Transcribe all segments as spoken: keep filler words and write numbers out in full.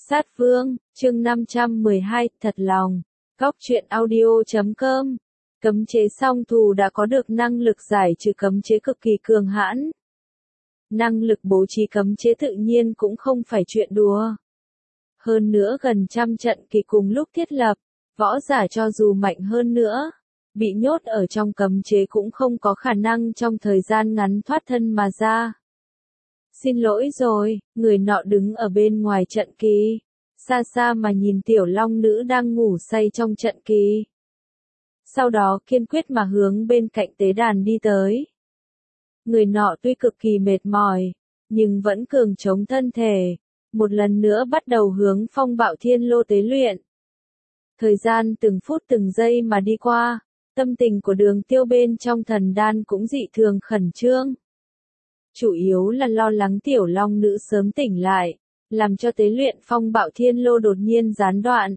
Sát Vương, chương năm trăm mười hai, thật lòng. Góc truyện audio chấm com. Cấm chế song thù đã có được năng lực giải trừ cấm chế cực kỳ cường hãn. Năng lực bố trí cấm chế tự nhiên cũng không phải chuyện đùa. Hơn nữa gần trăm trận kỳ cùng lúc thiết lập, võ giả cho dù mạnh hơn nữa, bị nhốt ở trong cấm chế cũng không có khả năng trong thời gian ngắn thoát thân mà ra. Xin lỗi rồi, người nọ đứng ở bên ngoài trận kỳ, xa xa mà nhìn tiểu long nữ đang ngủ say trong trận kỳ. Sau đó kiên quyết mà hướng bên cạnh tế đàn đi tới. Người nọ tuy cực kỳ mệt mỏi, nhưng vẫn cường chống thân thể, một lần nữa bắt đầu hướng phong bạo thiên lô tế luyện. Thời gian từng phút từng giây mà đi qua, tâm tình của Đường Tiêu bên trong thần đan cũng dị thường khẩn trương. Chủ yếu là lo lắng tiểu long nữ sớm tỉnh lại, làm cho tế luyện phong bạo thiên lô đột nhiên gián đoạn.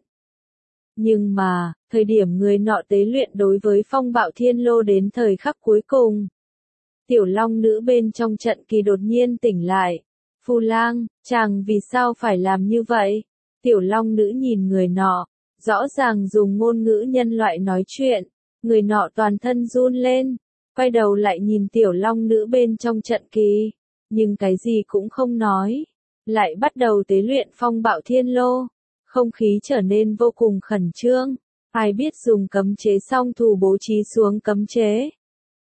Nhưng mà, thời điểm người nọ tế luyện đối với phong bạo thiên lô đến thời khắc cuối cùng, tiểu long nữ bên trong trận kỳ đột nhiên tỉnh lại. Phu Lang, chàng vì sao phải làm như vậy? Tiểu long nữ nhìn người nọ, rõ ràng dùng ngôn ngữ nhân loại nói chuyện, người nọ toàn thân run lên, quay đầu lại nhìn tiểu long nữ bên trong trận kỳ, nhưng cái gì cũng không nói, lại bắt đầu tế luyện phong bạo thiên lô. Không khí trở nên vô cùng khẩn trương, ai biết dùng cấm chế song thù bố trí xuống cấm chế,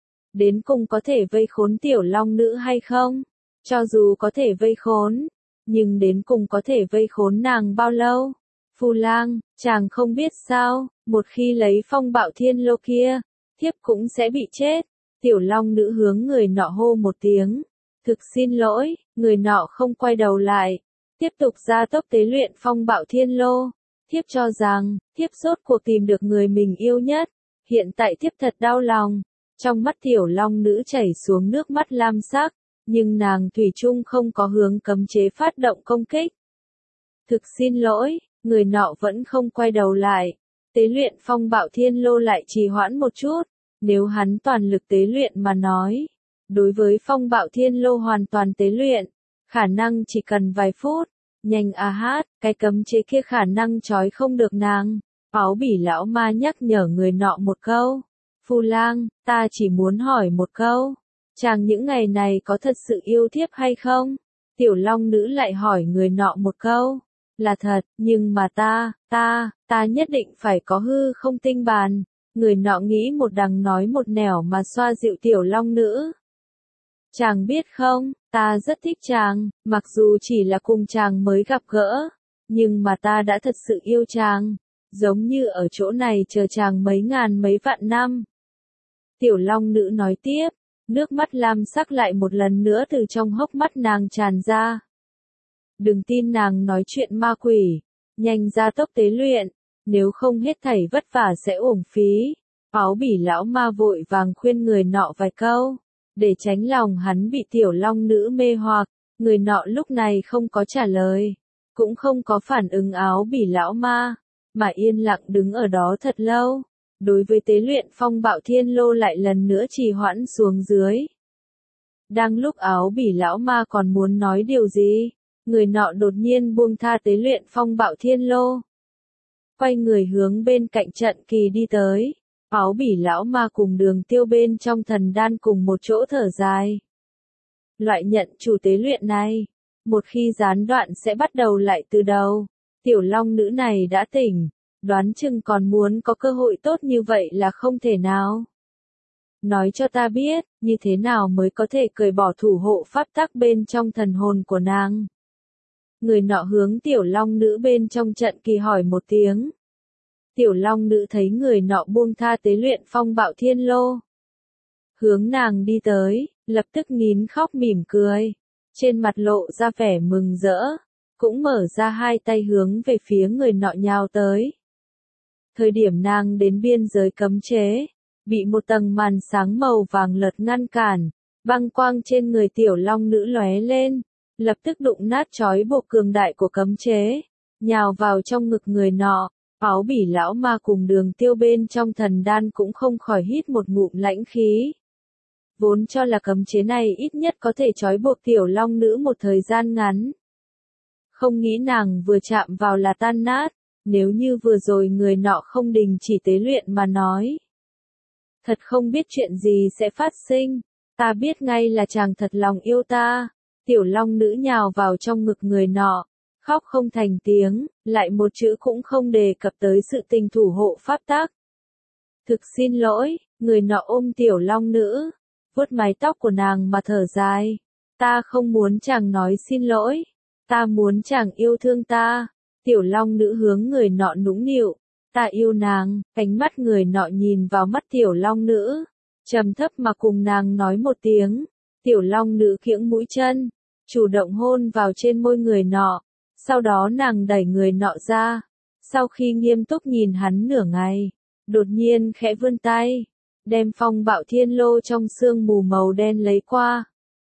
đến cùng có thể vây khốn tiểu long nữ hay không? Cho dù có thể vây khốn, nhưng đến cùng có thể vây khốn nàng bao lâu? Phu Lang, chàng không biết sao, một khi lấy phong bạo thiên lô kia, thiếp cũng sẽ bị chết. Tiểu long nữ hướng người nọ hô một tiếng. Thực xin lỗi, người nọ không quay đầu lại, tiếp tục ra tốc tế luyện phong bạo thiên lô. Thiếp cho rằng, thiếp rốt cuộc tìm được người mình yêu nhất, hiện tại thiếp thật đau lòng. Trong mắt tiểu long nữ chảy xuống nước mắt lam sắc, nhưng nàng thủy chung không có hướng cấm chế phát động công kích. Thực xin lỗi, người nọ vẫn không quay đầu lại. Tế luyện phong bạo thiên lô lại trì hoãn một chút, nếu hắn toàn lực tế luyện mà nói, đối với phong bạo thiên lô hoàn toàn tế luyện, khả năng chỉ cần vài phút. Nhanh a hát, cái cấm chế kia khả năng trói không được nàng. Áo bỉ lão ma nhắc nhở người nọ một câu. Phu Lang, ta chỉ muốn hỏi một câu. Chàng những ngày này có thật sự yêu thiếp hay không? Tiểu long nữ lại hỏi người nọ một câu. Là thật, nhưng mà ta, ta, ta nhất định phải có hư không tinh bàn. Người nọ nghĩ một đằng nói một nẻo mà xoa dịu tiểu long nữ. Chàng biết không, ta rất thích chàng, mặc dù chỉ là cùng chàng mới gặp gỡ, nhưng mà ta đã thật sự yêu chàng, giống như ở chỗ này chờ chàng mấy ngàn mấy vạn năm. Tiểu long nữ nói tiếp, nước mắt lam sắc lại một lần nữa từ trong hốc mắt nàng tràn ra. Đừng tin nàng nói chuyện ma quỷ, nhanh ra tốc tế luyện, nếu không hết thảy vất vả sẽ uổng phí. Áo bỉ lão ma vội vàng khuyên người nọ vài câu, để tránh lòng hắn bị tiểu long nữ mê hoặc. Người nọ lúc này không có trả lời, cũng không có phản ứng áo bỉ lão ma, mà yên lặng đứng ở đó thật lâu. Đối với tế luyện phong bạo thiên lô lại lần nữa trì hoãn xuống dưới. Đang lúc áo bỉ lão ma còn muốn nói điều gì, người nọ đột nhiên buông tha tế luyện phong bạo thiên lô, quay người hướng bên cạnh trận kỳ đi tới. Áo bỉ lão ma cùng Đường Tiêu bên trong thần đan cùng một chỗ thở dài. Loại nhận chủ tế luyện này, một khi gián đoạn sẽ bắt đầu lại từ đầu. Tiểu long nữ này đã tỉnh, đoán chừng còn muốn có cơ hội tốt như vậy là không thể nào. Nói cho ta biết, như thế nào mới có thể cởi bỏ thủ hộ pháp tắc bên trong thần hồn của nàng. Người nọ hướng tiểu long nữ bên trong trận kỳ hỏi một tiếng. Tiểu long nữ thấy người nọ buông tha tế luyện phong bạo thiên lô, hướng nàng đi tới, lập tức nín khóc mỉm cười, trên mặt lộ ra vẻ mừng rỡ, cũng mở ra hai tay hướng về phía người nọ nhào tới. Thời điểm nàng đến biên giới cấm chế, bị một tầng màn sáng màu vàng lật ngăn cản, băng quang trên người tiểu long nữ lóe lên, lập tức đụng nát trói buộc cường đại của cấm chế, nhào vào trong ngực người nọ. Áo bỉ lão ma cùng Đường Tiêu bên trong thần đan cũng không khỏi hít một ngụm lãnh khí. Vốn cho là cấm chế này ít nhất có thể trói buộc tiểu long nữ một thời gian ngắn. Không nghĩ nàng vừa chạm vào là tan nát, nếu như vừa rồi người nọ không đình chỉ tế luyện mà nói. Thật không biết chuyện gì sẽ phát sinh, ta biết ngay là chàng thật lòng yêu ta. Tiểu long nữ nhào vào trong ngực người nọ, khóc không thành tiếng, lại một chữ cũng không đề cập tới sự tình thủ hộ pháp tắc. Thực xin lỗi, người nọ ôm tiểu long nữ, vuốt mái tóc của nàng mà thở dài. Ta không muốn chàng nói xin lỗi, ta muốn chàng yêu thương ta. Tiểu long nữ hướng người nọ nũng nịu, ta yêu nàng. Ánh mắt người nọ nhìn vào mắt tiểu long nữ, trầm thấp mà cùng nàng nói một tiếng. Tiểu long nữ kiễng mũi chân, chủ động hôn vào trên môi người nọ, sau đó nàng đẩy người nọ ra. Sau khi nghiêm túc nhìn hắn nửa ngày, đột nhiên khẽ vươn tay, đem phong bạo thiên lô trong sương mù màu đen lấy qua.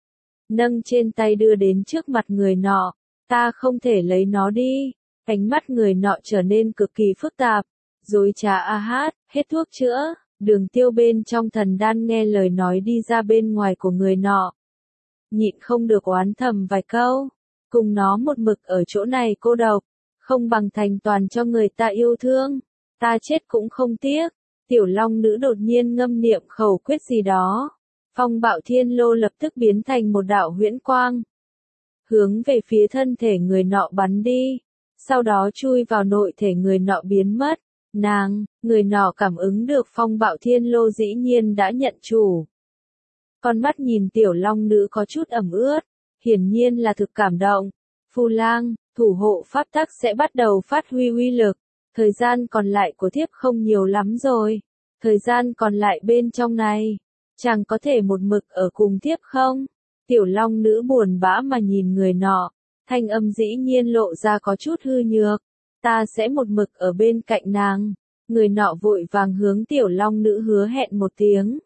Nâng trên tay đưa đến trước mặt người nọ, ta không thể lấy nó đi. Ánh mắt người nọ trở nên cực kỳ phức tạp, dối trá a hát, hết thuốc chữa. Đường tiêu bên trong thần đan nghe lời nói đi ra bên ngoài của người nọ, nhịn không được oán thầm vài câu, cùng nó một mực ở chỗ này cô độc, không bằng thành toàn cho người ta yêu thương, ta chết cũng không tiếc. Tiểu long nữ đột nhiên ngâm niệm khẩu quyết gì đó, phong bạo thiên lô lập tức biến thành một đạo huyễn quang, hướng về phía thân thể người nọ bắn đi, sau đó chui vào nội thể người nọ biến mất. Nàng, người nọ cảm ứng được phong bạo thiên lô dĩ nhiên đã nhận chủ. Con mắt nhìn tiểu long nữ có chút ẩm ướt, hiển nhiên là thực cảm động. Phù lang, thủ hộ pháp tắc sẽ bắt đầu phát huy uy lực. Thời gian còn lại của thiếp không nhiều lắm rồi. Thời gian còn lại bên trong này, chàng có thể một mực ở cùng thiếp không? Tiểu long nữ buồn bã mà nhìn người nọ, thanh âm dĩ nhiên lộ ra có chút hư nhược. Ta sẽ một mực ở bên cạnh nàng. Người nọ vội vàng hướng tiểu long nữ hứa hẹn một tiếng.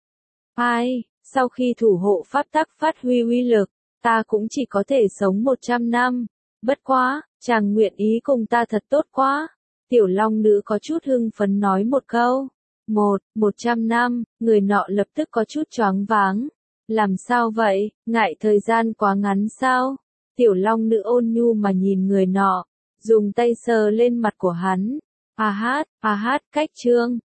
Ai, sau khi thủ hộ pháp tắc phát huy uy lực, ta cũng chỉ có thể sống một trăm năm. Bất quá, chàng nguyện ý cùng ta thật tốt quá. Tiểu long nữ có chút hưng phấn nói một câu. Một, một trăm năm, người nọ lập tức có chút choáng váng. Làm sao vậy, ngại thời gian quá ngắn sao? Tiểu long nữ ôn nhu mà nhìn người nọ, dùng tay sờ lên mặt của hắn. A hát, a hát cách chương.